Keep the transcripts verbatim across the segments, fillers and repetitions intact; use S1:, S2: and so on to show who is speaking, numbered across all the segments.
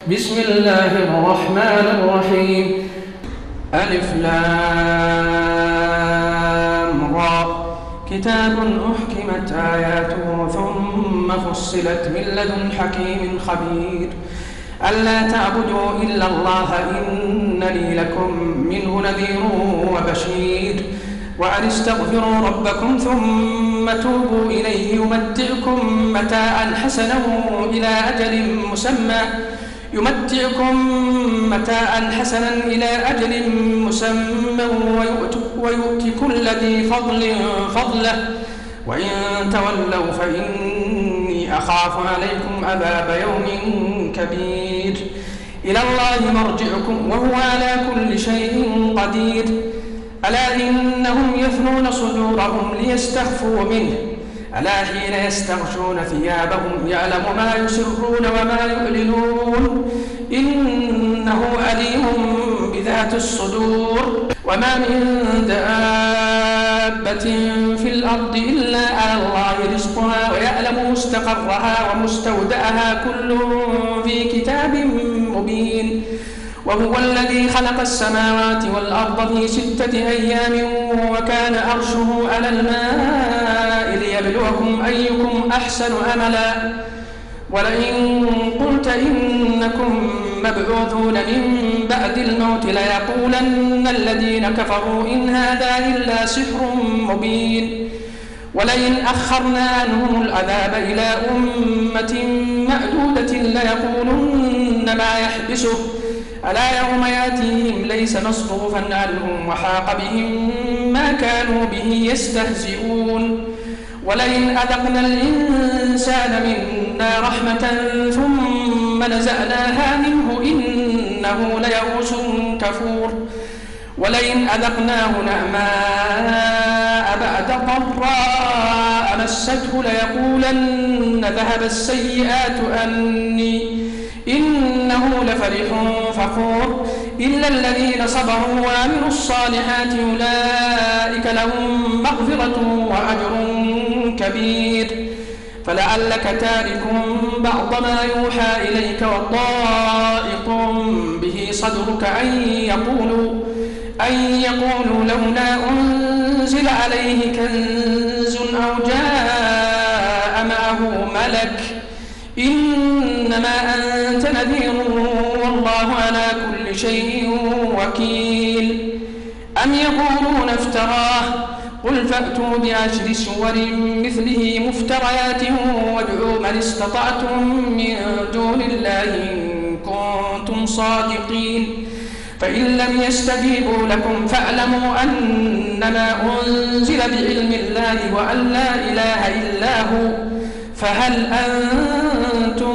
S1: بسم الله الرحمن الرحيم. ألف لام را كتاب أحكمت آياته ثم فصلت من لدن حكيم خبير ألا تعبدوا إلا الله إنني لكم منه نذير وبشير وأن استغفروا ربكم ثم توبوا إليه يمتعكم متاعا حسنا إلى أجل مسمى يمتعكم متاعا حسنا إلى أجل مسمى ويؤتي كل ذي فضل فضله وإن تولوا فإني أخاف عليكم عذاب يوم كبير إلى الله مرجعكم وهو على كل شيء قدير ألا إنهم يثنون صدورهم ليستخفوا منه ألا حين يستغشون ثيابهم يعلم ما يسرون وما يعلنون إنه عليم بذات الصدور وما من دابة في الأرض إلا على الله رزقها ويعلم مستقرها ومستودعها كل في كتاب مبين وهو الذي خلق السماوات والأرض في ستة أيام وكان عرشه على الماء ليبلوكم أيكم أحسن عملا ولئن قلت إنكم مبعوثون من بعد الموت ليقولن الذين كفروا إن هذا إلا سحر مبين ولئن أخرنا عنهم العذاب إلى أمة معدودة ليقولن ما يحبسه ألا يوم يأتيهم ليس مصروفا عنهم وحاق بهم ما كانوا به يستهزئون ولئن أذقنا الإنسان منا رحمة ثم نزعناها منه إنه ليئوس كفور ولئن أذقناه نعماء بعد ضراء مسته ليقولن ذهب السيئات عني إنه لفرح فخور إلا الذين صبروا وعملوا الصالحات أولئك لهم مغفرة وأجر كبير فلعلك تارك بعض ما يوحى إليك وضائق به صدرك أن يقولوا أن يقولوا لولا أنزل عليه كنز أو جاء معه ملك إنما أنت نذير والله على كل شيء وكيل أم يقولون افتراه قل فأتوا بعشر سور مثله مفتريات وادعوا من استطعتم من دون الله إن كنتم صادقين فإن لم يستجيبوا لكم فاعلموا أنما أنزل بعلم الله وأن لا إله إلا هو فهل أنتم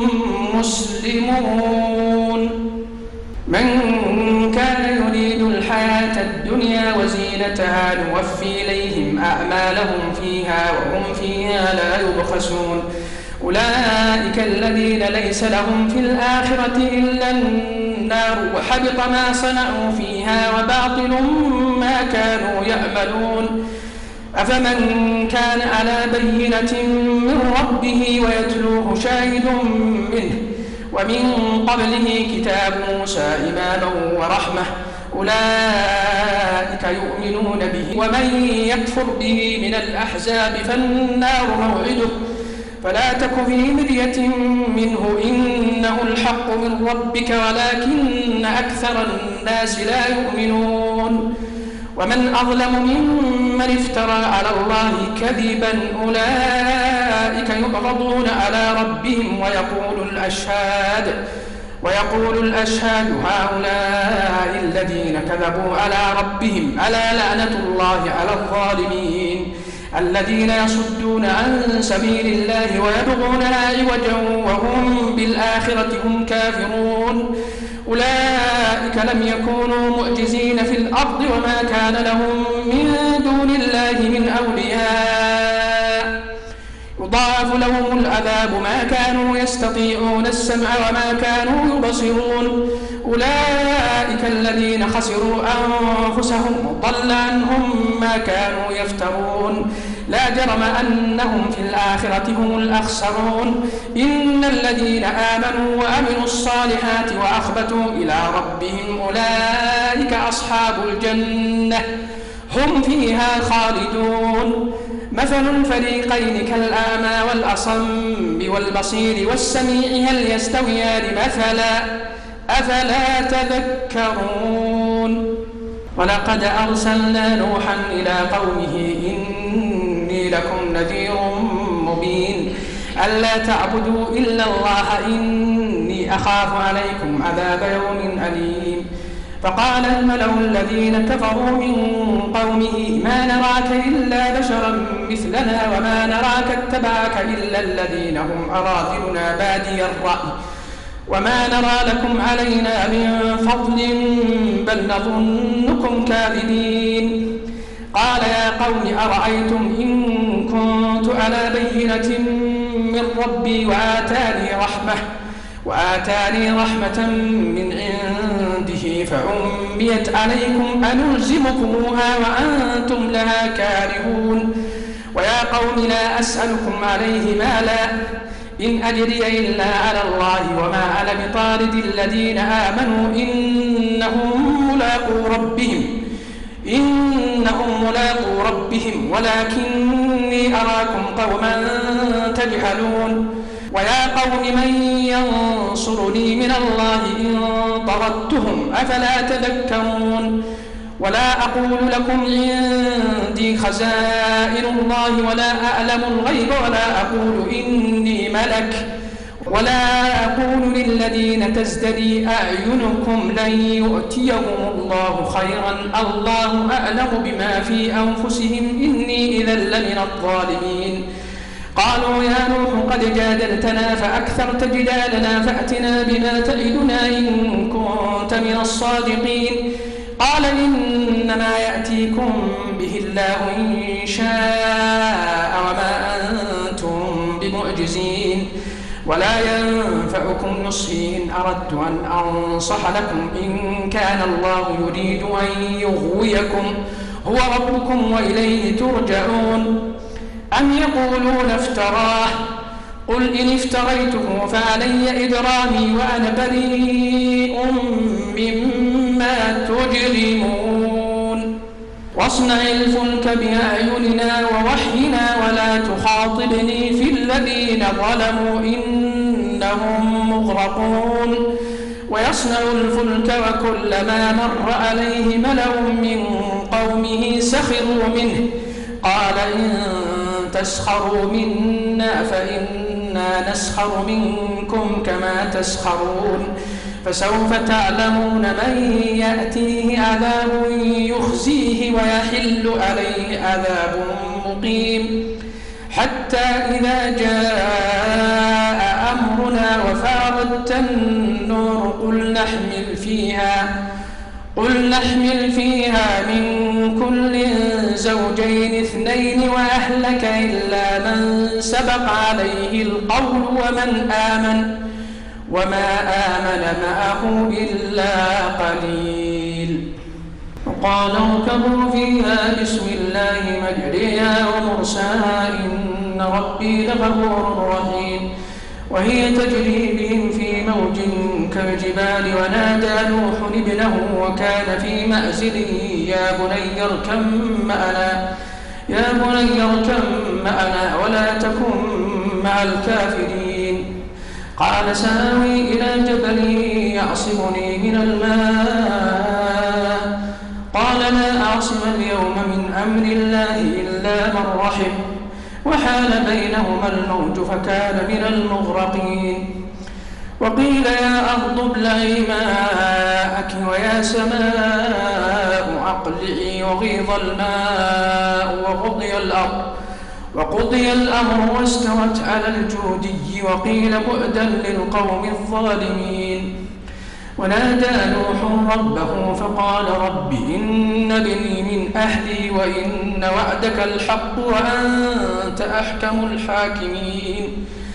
S1: مسلمون من كان يريد الحياة الدنيا وزينتها نوفي إليهم أعمالهم فيها وهم فيها لا يبخسون أولئك الذين ليس لهم في الآخرة إلا النار وحبط ما صنعوا فيها وباطل ما كانوا يعملون أفمن كان على بينة من ربه ويتلوه شاهد منه ومن قبله كتاب موسى إماما ورحمة أولئك يؤمنون به ومن يكفر به من الأحزاب فالنار موعده فلا تك في مرية منه إنه الحق من ربك ولكن أكثر الناس لا يؤمنون ومن أظلم ممن افترى على الله كذبا أولئك يبغضون على ربهم ويقول الأشهاد ويقول الأشهاد هؤلاء الذين كذبوا على ربهم ألا لعنة الله على الظالمين الذين يصدون عن سبيل الله ويبغونها عوجا وهم بالآخرة هم كافرون أولئك لم يكونوا معجزين في الأرض وما كان لهم من دون الله من أولياء يضاعف لهم العذاب ما كانوا يستطيعون السمع وما كانوا يبصرون أولئك الذين خسروا أنفسهم وضل عنهم ما كانوا يفترون لا جرم أنهم في الآخرة هم الأخسرون إن الذين آمنوا وعملوا الصالحات وأخبتوا إلى ربهم أولئك أصحاب الجنة هم فيها خالدون مثل الفريقين كالأعمى والأصم والبصير والسميع هل يستويان مثلا أفلا تذكرون ولقد أرسلنا نوحا إلى قومه إني لكم نذير مبين ألا تعبدوا إلا الله إني أخاف عليكم عذاب يوم أليم فقال الملأ الذين كفروا من قومه ما نراك إلا بشرا مثلنا وما نراك اتبعك إلا الذين هم أراذلنا بادي الرأي وما نرى لكم علينا من فضل بل نظنكم كاذبين قال يا قوم أرأيتم إن كنت على بينة من ربي وآتاني رحمة وآتاني رحمة من عنده فعميت عليكم أنلزمكموها وأنتم لها كارهون ويا قوم لا أسألكم عليه مالا إن أجري إلا على الله وما أنا بطارد الذين آمنوا إنهم ملاقو ربهم إنهم ملاقو ربهم ولكني أراكم قوما تجهلون ويا قوم من ينصرني من الله إن طردتهم أفلا تذكرون ولا أقول لكم عندي خزائن الله ولا أعلم الغيب ولا أقول إني ملك ولا أقول للذين تزدري أعينكم لن يؤتيهم الله خيرا الله أعلم بما في أنفسهم إني إذا لمن الظالمين قالوا يا نوح قد جادلتنا فأكثرت جدالنا فأتنا بما تعدنا إن كنت من الصادقين قال إنما يأتيكم به الله إن شاء وما أنتم بمعجزين ولا ينفعكم نصحي إن أردت أن أنصح لكم إن كان الله يريد أن يغويكم هو ربكم وإليه ترجعون أم يقولون افتراه قل إن افتريته فعلي إجرامي وأنا بريء مما تجرمون واصنع الفلك بأعيننا ووحينا ولا تخاطبني في الذين ظلموا إنهم مغرقون ويصنع الفلك وكلما مر عليه ملأ من قومه سخروا منه قال إن تسخروا منا فإنا نسخر منكم كما تسخرون فسوف تعلمون من يأتيه عذاب يخزيه ويحل عليه عذاب مقيم حتى إذا جاء أمرنا وفارت النور قل نحمل فيها قل نحمل فيها من كل زوجين اثنين وأهلك إلا من سبق عليه القول ومن آمن وما آمن معه إلا قليل وقال اركبوا فيها بسم الله مجريها ومرساها إن ربي لغفور رحيم وهي تجري بهم في موج كالجبال ونادى نوح ابنه وكان في مأزل يا بني اركب معنا يا بني اركب معنا ولا تكن مع الكافرين قال سآوي إلى جبل يعصمني من الماء قال لا أعصم اليوم من أمر الله إلا من رحم وحال بينهما الموج فكان من المغرقين وقيل يا أرض ابلعي ماءك ويا سماء أقلعي وغيض الماء وقضي الأمر وقضي الأمر واستوت على الجودي وقيل بعدا للقوم الظالمين ونادى نوح ربه فقال رب إن ابني من أهلي وإن وعدك الحق وأنت أحكم الحاكمين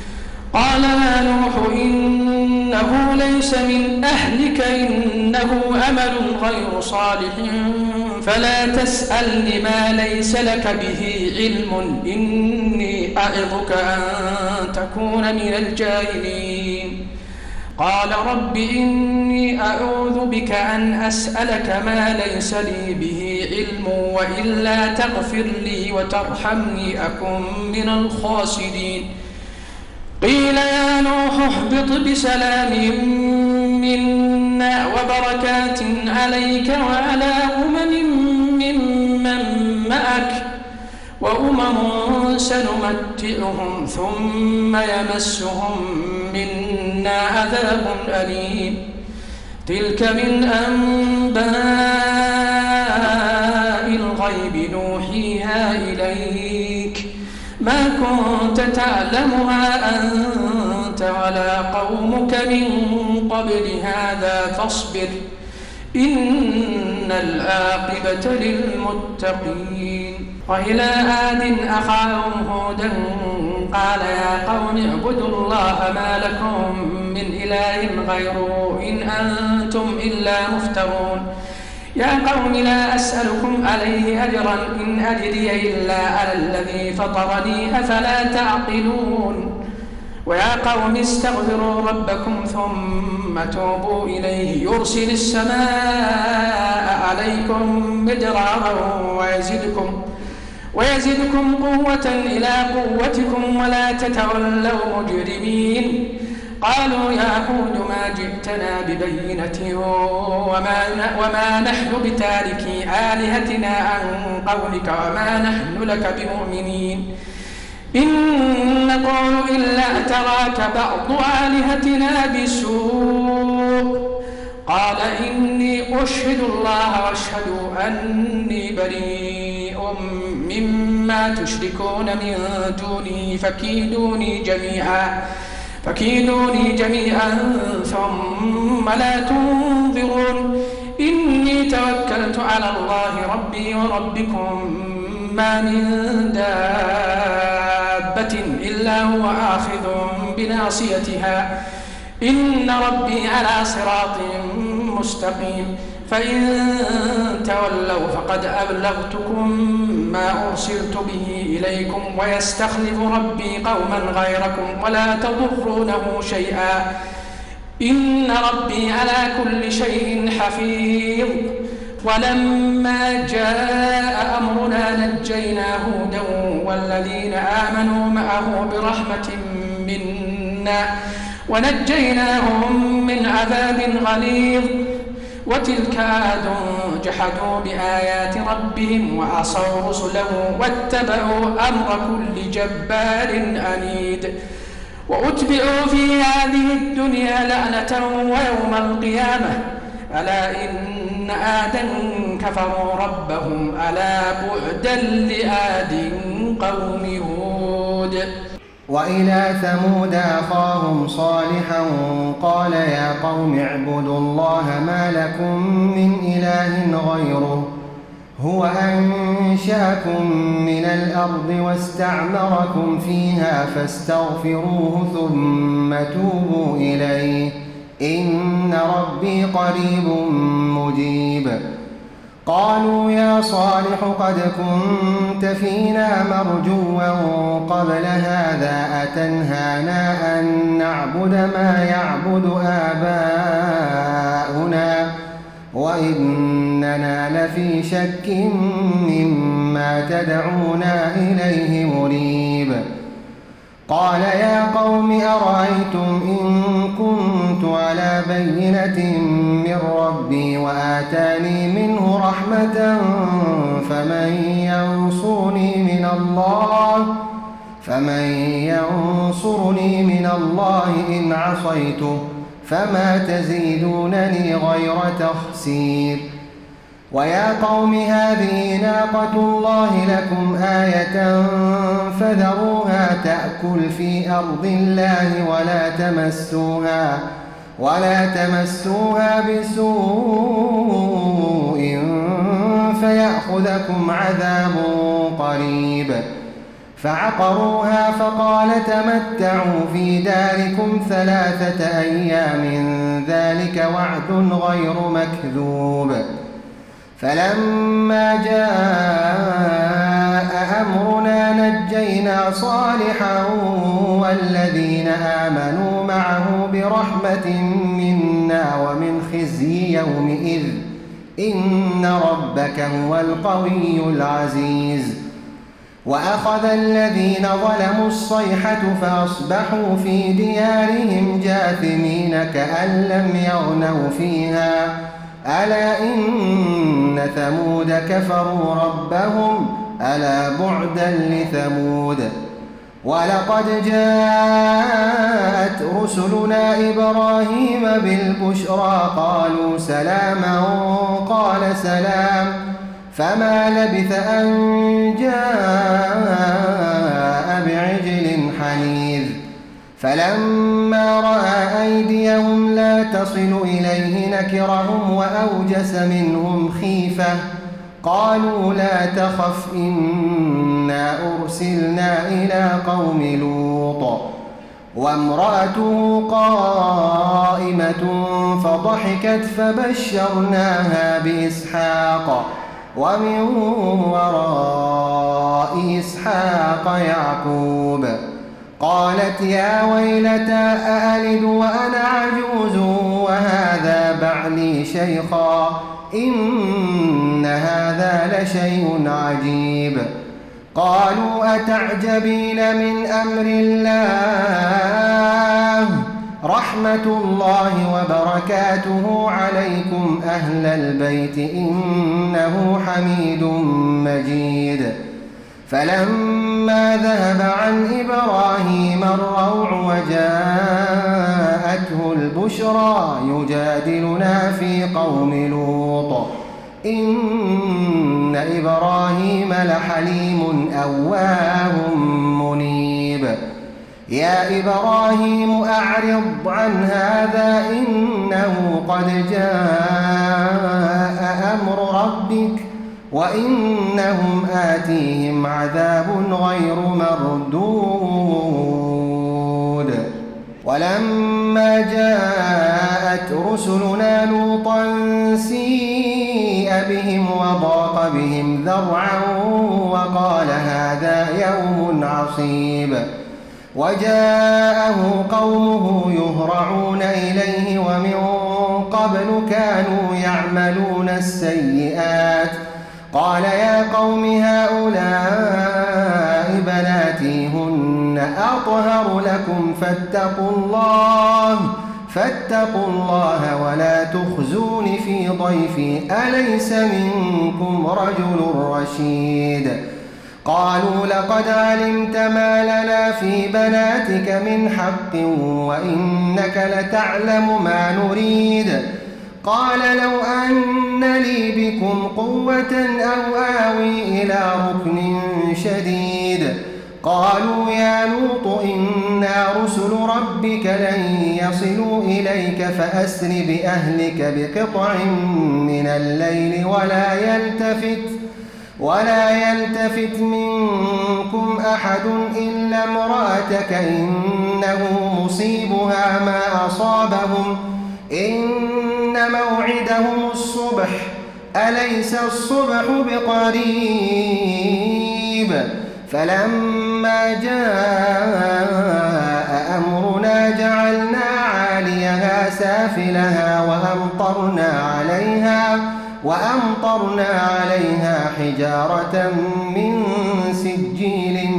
S1: قال يا نوح إنه ليس من أهلك إنه عمل غير صالح فلا تسألني ما ليس لك به علم إني أعظك أن تكون من الجاهلين قال رب إني أعوذ بك أن أسألك ما ليس لي به علم وإلا تغفر لي وترحمني أكن من الخاسرين قيل يا نوح اهبط بسلام منا وبركات عليك وعلى أمم ممن معك وأمم سنمتعهم ثم يمسهم منا عذاب أليم تلك من أنباء الغيب نوحيها إليك ما كنت تعلمها أنت ولا قومك من قبل هذا فاصبر إن العاقبة للمتقين وإلى عاد أخاهم هودا قال يا قوم اعبدوا الله ما لكم من إله غيره إن أنتم إلا مفترون يا قوم لا أسألكم عليه أجرا إن أجري إلا على الذي فطرني أفلا تعقلون ويا قوم استغفروا ربكم ثم توبوا إليه يرسل السماء عليكم مدرارا ويزدكم ويزدكم قوة إلى قوتكم ولا تتولوا مجرمين قالوا يا هود ما جئتنا ببينة وما, وما نحن بتاركي آلهتنا عن قولك وما نحن لك بمؤمنين إن نقول إلا اعتراك بعض آلهتنا بسوء قال إني أشهد الله واشهدوا أني بريء مما تشركون من دونه فكيدوني جميعا فكيدوني جميعا ثم لا تنظرون إني توكلت على الله ربي وربكم ما من دابة إلا هو آخذ بناصيتها إن ربي على صراط مستقيم فإن تولوا فقد أبلغتكم ما أرسلت به إليكم ويستخلف ربي قوما غيركم ولا تضرونه شيئا إن ربي على كل شيء حفيظ ولما جاء أمرنا نجينا هودا والذين آمنوا معه برحمة منا ونجيناهم من عذاب غليظ وتلك عاد جحدوا بآيات ربهم وعصوا رسله واتبعوا أمر كل جبار عنيد وأتبعوا في هذه الدنيا لعنة ويوم القيامة ألا إن عادا كفروا ربهم ألا بعدا لعاد قوم هود
S2: وإلى ثمود أخاهم صالحا قال يا قوم اعبدوا الله ما لكم من إله غيره هو أنشأكم من الأرض واستعمركم فيها فاستغفروه ثم توبوا إليه إن ربي قريب مجيب قالوا يا صالح قد كنت فينا مرجوا قبل هذا أتنهانا أن نعبد ما يعبد آباؤنا وإننا لفي شك مما تدعونا إليه مريب قال يا قوم أرأيتم إن كنت على بينة من ربي وآتاني منه رحمة فمن ينصرني من الله فمن ينصرني من الله إن عصيته فما تزيدونني غير تخسير ويا قوم هذه ناقة الله لكم آية فذروها تأكل في أرض الله ولا تمسوها ولا تمسوها بسوء فيأخذكم عذاب قريب فعقروها فقال تمتعوا في داركم ثلاثة أيام ذلك وعد غير مكذوب. فلما جاء أمرنا نجينا صالحا والذين آمنوا معه برحمة منا ومن خزي يومئذ إن ربك هو القوي العزيز. وأخذ الذين ظلموا الصيحة فأصبحوا في ديارهم جاثمين كأن لم يغنوا فيها ألا إن ثمود كفروا ربهم ألا بعدا لثمود. ولقد جاءت رسلنا إبراهيم بالبشرى قالوا سلاما قال سلام فما لبث أن جاء بعجل حنيذ. فلما رأى أيديهم لا تصل إليه نكرهم وأوجس منهم خيفة قالوا لا تخف إنا أرسلنا إلى قوم لوط وامرأته قائمة فضحكت فبشرناها بإسحاق ومن وراء إسحاق يعقوب. قالت يا ويلتى أألد وأنا عجوز وهذا بعلي شيخا إن هذا لشيء عجيب. قالوا أتعجبين من أمر الله رحمة الله وبركاته عليكم أهل البيت إنه حميد مجيد. فلما ذهب عن إبراهيم الروع وجاءته البشرى يجادلنا في قوم لوط إن إبراهيم لحليم أواه منيب. يا إبراهيم أعرض عن هذا إنه قد جاء أمر ربك وإنهم آتيهم عذاب غير مردود. ولما جاءت رسلنا لوطا سيء بهم وضاق بهم ذرعا وقال هذا يوم عصيب. وجاءه قومه يهرعون إليه ومن قبل كانوا يعملون السيئات قال يا قوم هؤلاء بناتي هن أطهر لكم فاتقوا الله فاتقوا الله ولا تخزون في ضيفي أليس منكم رجل رشيد. قالوا لقد علمت ما لنا في بناتك من حق وإنك لتعلم ما نريد. قال لو أن لي بكم قوة أو آوي إلى ركن شديد. قالوا يا لوط إنا رسل ربك لن يصلوا إليك فأسر بأهلك بقطع من الليل ولا يلتفت ولا يلتفت منكم أحد إلا امرأتك إنه مصيبها ما أصابهم إن موعدهم الصبح أليس الصبح بقريب. فلما جاء أمرنا جعلنا عاليها سافلها وأمطرنا عليها وأمطرنا عليها حجارة من سجيل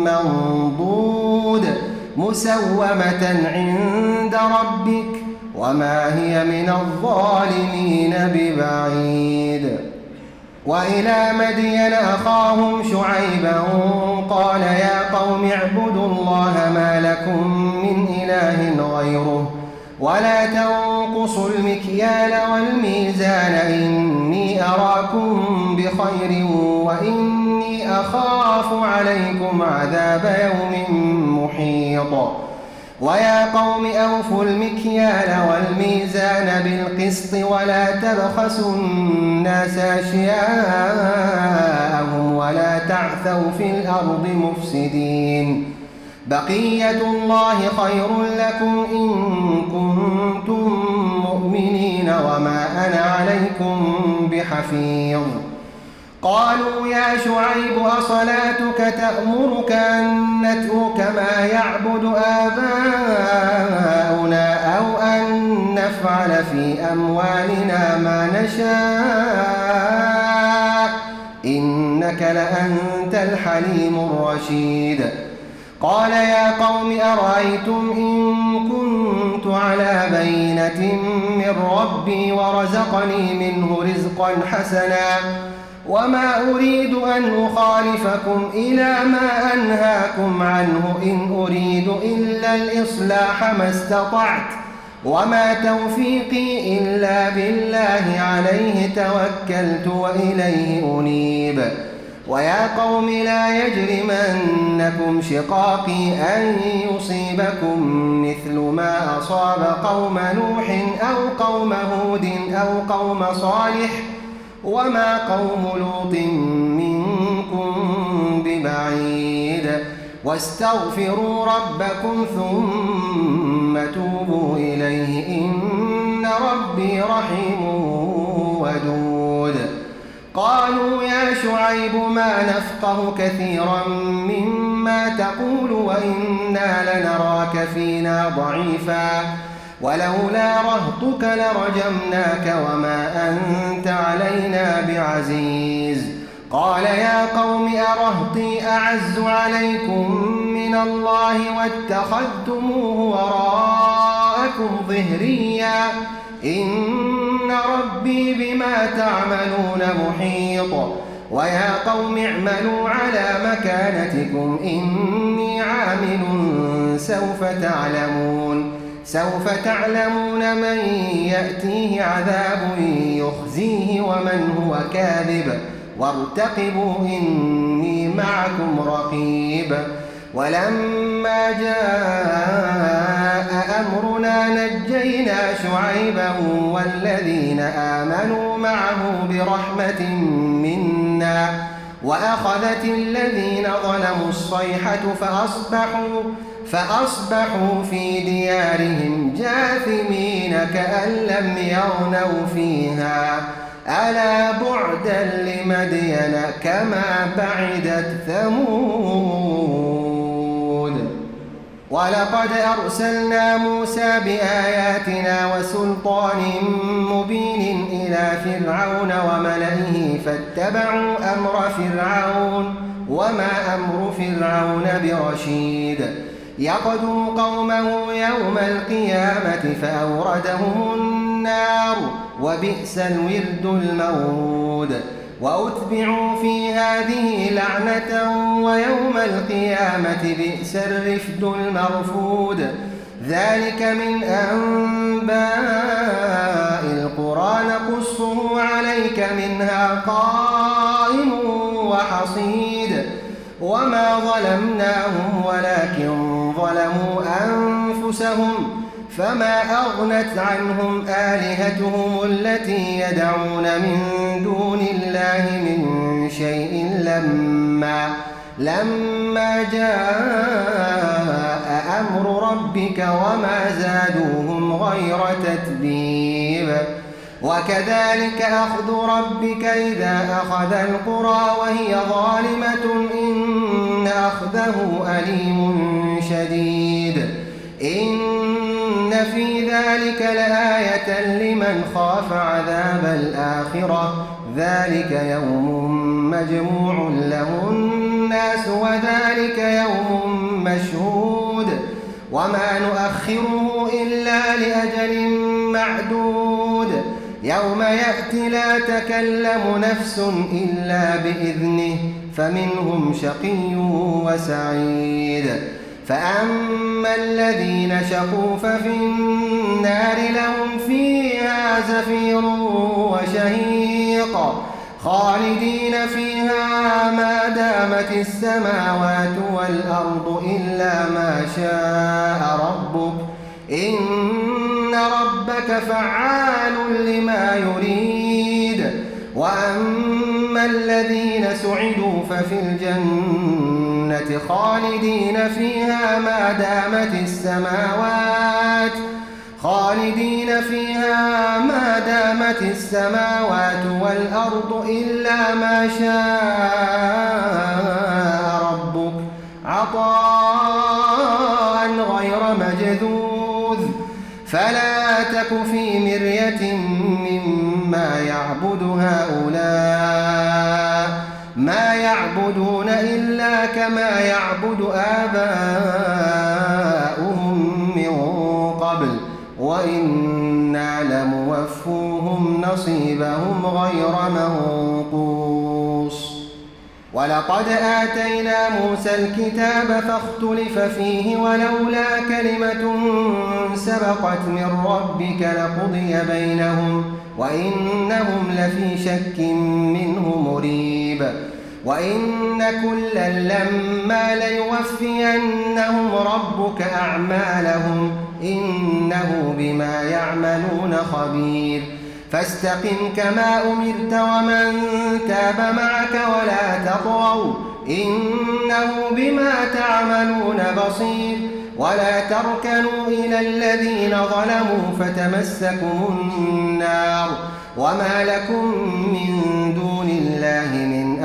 S2: منضود مسومة عند ربك وما هي من الظالمين ببعيد. وإلى مدين أخاهم شعيبا قال يا قوم اعبدوا الله ما لكم من إله غيره ولا تنقصوا المكيال والميزان إني أراكم بخير وإني أخاف عليكم عذاب يوم محيط. ويا قوم أوفوا المكيال والميزان بالقسط ولا تبخسوا الناس أشياءهم ولا تعثوا في الأرض مفسدين بقية الله خير لكم إن كنتم مؤمنين وما أنا عليكم بحفيظ قالوا يا شعيب أصلاتك تأمرك أن نترك ما يعبد آباؤنا أو أن نفعل في أموالنا ما نشاء إنك لأنت الحليم الرشيد قال يا قوم أرأيتم إن كنت على بينة من ربي ورزقني منه رزقا حسنا وما أريد أن أخالفكم إلى ما أنهاكم عنه إن أريد إلا الإصلاح ما استطعت وما توفيقي إلا بالله عليه توكلت وإليه أنيب ويا قوم لا يجرمنكم شقاقي أن يصيبكم مثل ما أصاب قوم نوح أو قوم هود أو قوم صالح وما قوم لوط منكم ببعيد واستغفروا ربكم ثم توبوا إليه إن ربي رحيم ودود قالوا يا شعيب ما نفقه كثيرا مما تقول وإنا لنراك فينا ضعيفا ولولا رهطك لرجمناك وما أنت علينا بعزيز قال يا قوم أرهطي أعز عليكم من الله واتخذتموه وراءكم ظهريا إن ربي بما تعملون محيط ويا قوم اعملوا على مكانتكم إني عامل سوف تعلمون سوف تعلمون من يأتيه عذاب يخزيه ومن هو كاذب وارتقبوا إني معكم رقيب ولما جاء أمرنا نجينا شعيبا والذين آمنوا معه برحمة منا وأخذت الذين ظلموا الصيحة فأصبحوا فأصبحوا في ديارهم جاثمين كأن لم يغنوا فيها ألا بعدا لمدين كما بعدت ثمود ولقد أرسلنا موسى بآياتنا وسلطان مبين إلى فرعون وملئه فاتبعوا أمر فرعون وما أمر فرعون برشيد يقدم قومه يوم القيامة فأوردهم النار وبئس الورد المورود وأتبعوا في هذه لعنة ويوم القيامة بئس الرفد المرفود ذلك من أنباء القرى نقصه عليك منها قائم وحصيد وما ظلمناهم ولكن ظلموا أنفسهم فما أغنت عنهم آلهتهم التي يدعون من دون الله من شيء لما لما جاء أمر ربك وما زادوهم غير تتبيب وكذلك أخذ ربك إذا أخذ القرى وهي ظالمة إن أخذه أليم شديد إن في ذلك لآية لمن خاف عذاب الآخرة ذلك يوم مجموع له الناس وذلك يوم مشهود وما نؤخره إلا لأجل معدود يوم يأتي لا تكلم نفس إلا بإذنه فمنهم شقي وسعيد فأما الذين شقوا ففي النار لهم فيها زفير وشهيق خالدين فيها ما دامت السماوات والأرض إلا ما شاء ربك إن ربك فعال لما يريد. وأما الذين سعدوا ففي الجنة خالدين فيها ما دامت السماوات خالدين فيها ما دامت السماوات والأرض إلا ما شاء ربك عطاء غير مجذوذ. فلا تك في مرية مما يعبد هؤلاء ما يعبدون إلا كما يعبد آباؤهم من قبل وإنا لموفوهم نصيبهم غير منقوص. ولقد آتينا موسى الكتاب فاختلف فيه ولولا كلمة سبقت من ربك لقضي بينهم وإنهم لفي شك منه مريب. وإن كلا لما ليوفينهم ربك أعمالهم إنه بما يعملون خبير. فاستقم كما أمرت ومن تاب معك ولا تطغوا إنه بما تعملون بصير. ولا تركنوا إلى الذين ظلموا فتمسكم النار وما لكم من دون الله من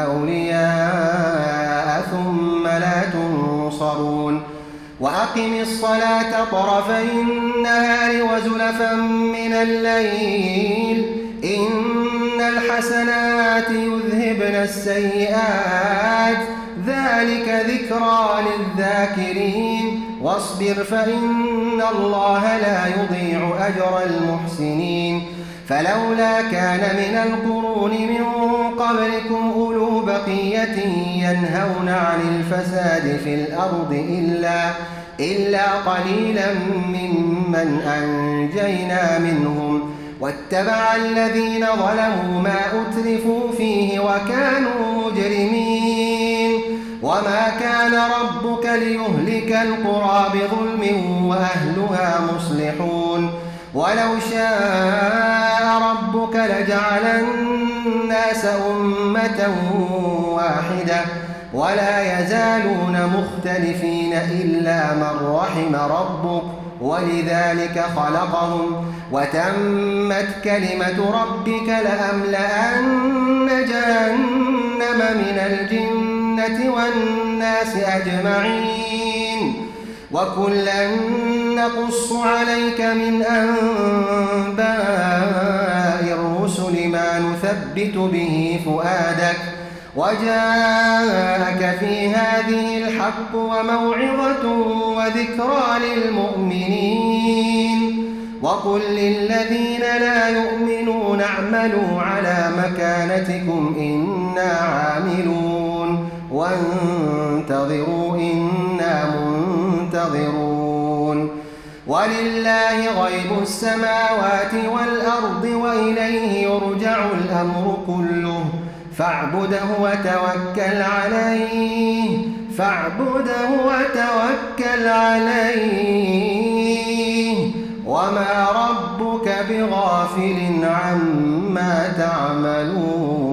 S2: أولياء ثم لا تنصرون. وأقم الصلاة طرفي النهار وزلفا من الليل إن الحسنات يذهبن السيئات ذلك ذكرى للذاكرين. واصبر فإن الله لا يضيع أجر المحسنين. فلولا كان من القرون من قبلكم أولو بقية ينهون عن الفساد في الأرض إلا, إلا قليلا ممن أنجينا منهم واتبع الذين ظلموا ما أترفوا فيه وكانوا مجرمين. وما كان ربك ليهلك القرى بظلم وأهلها مصلحون. ولو شاء ربك لجعل الناس أمة واحدة ولا يزالون مختلفين إلا من رحم ربك ولذلك خلقهم وتمت كلمة ربك لأملأن جهنم من الجنة والناس أجمعين. وكلا نقص عليك من أنباء الرسل ما نثبت به فؤادك وجاءك في هذه الحق وموعظة وذكرى للمؤمنين. وقل للذين لا يؤمنون اعملوا على مكانتكم إنا عاملون وانتظروا إنا منتظرون. ولله غيب السماوات والأرض وإليه يرجع الأمر كله فاعبده وتوكل عليه فاعبده وتوكل عليه وما ربك بغافل عما تعملون.